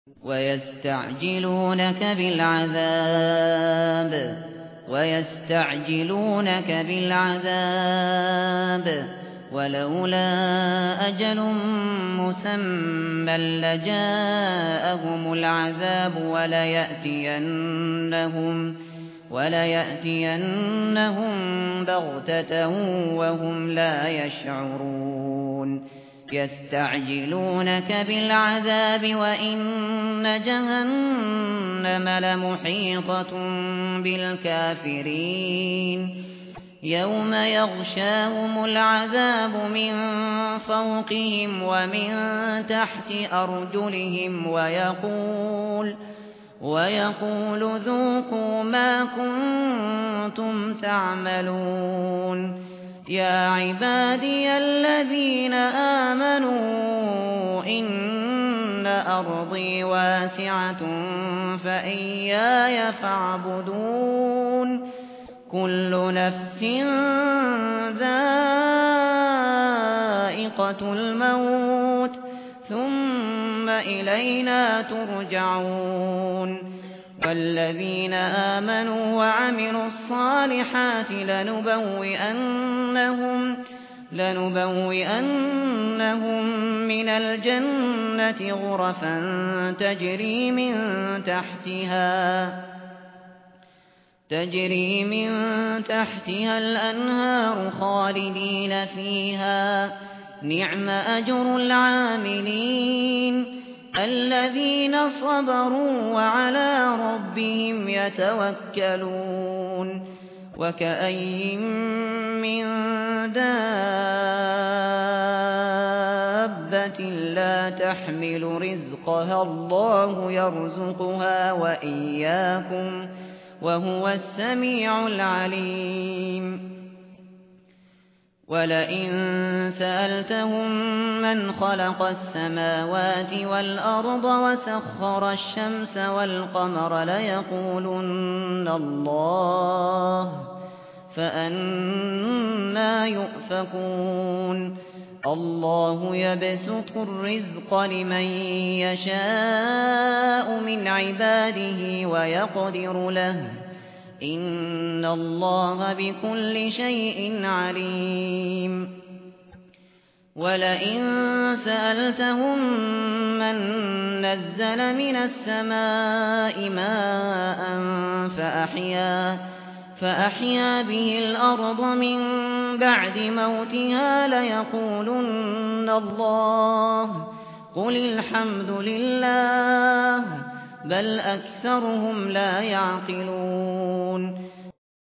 ويستعجلونك بالعذاب ولولا أجل مسمى لجاءهم العذاب وليأتينهم بغتة وهم لا يشعرون يستعجلونك بالعذاب وإن جهنم لمحيطة بالكافرين يوم يغشاهم العذاب من فوقهم ومن تحت أرجلهم ويقول ذوقوا ما كنتم تعملون يا عبادي الذين آمنوا إن أرضي واسعة فإياي فاعبدون كل نفس ذائقة الموت ثم إلينا ترجعون والذين آمنوا وعملوا الصالحات لنبوئنهم من الجنة غرفا تجري من تحتها الأنهار خالدين فيها نعم أجر العاملين الذين صبروا وعلى ربهم يتوكلون وكأين من دابة لا تحمل رزقها الله يرزقها وإياكم وهو السميع العليم ولئن سألتهم من خلق السماوات والأرض وسخر الشمس والقمر ليقولن الله فأنى يؤفكون الله يبسط الرزق لمن يشاء من عباده ويقدر له إن الله بكل شيء عليم ولئن سألتهم من نزل من السماء ماء فأحيا به الأرض من بعد موتها ليقولن الله قل الحمد لله بل أكثرهم لا يعقلون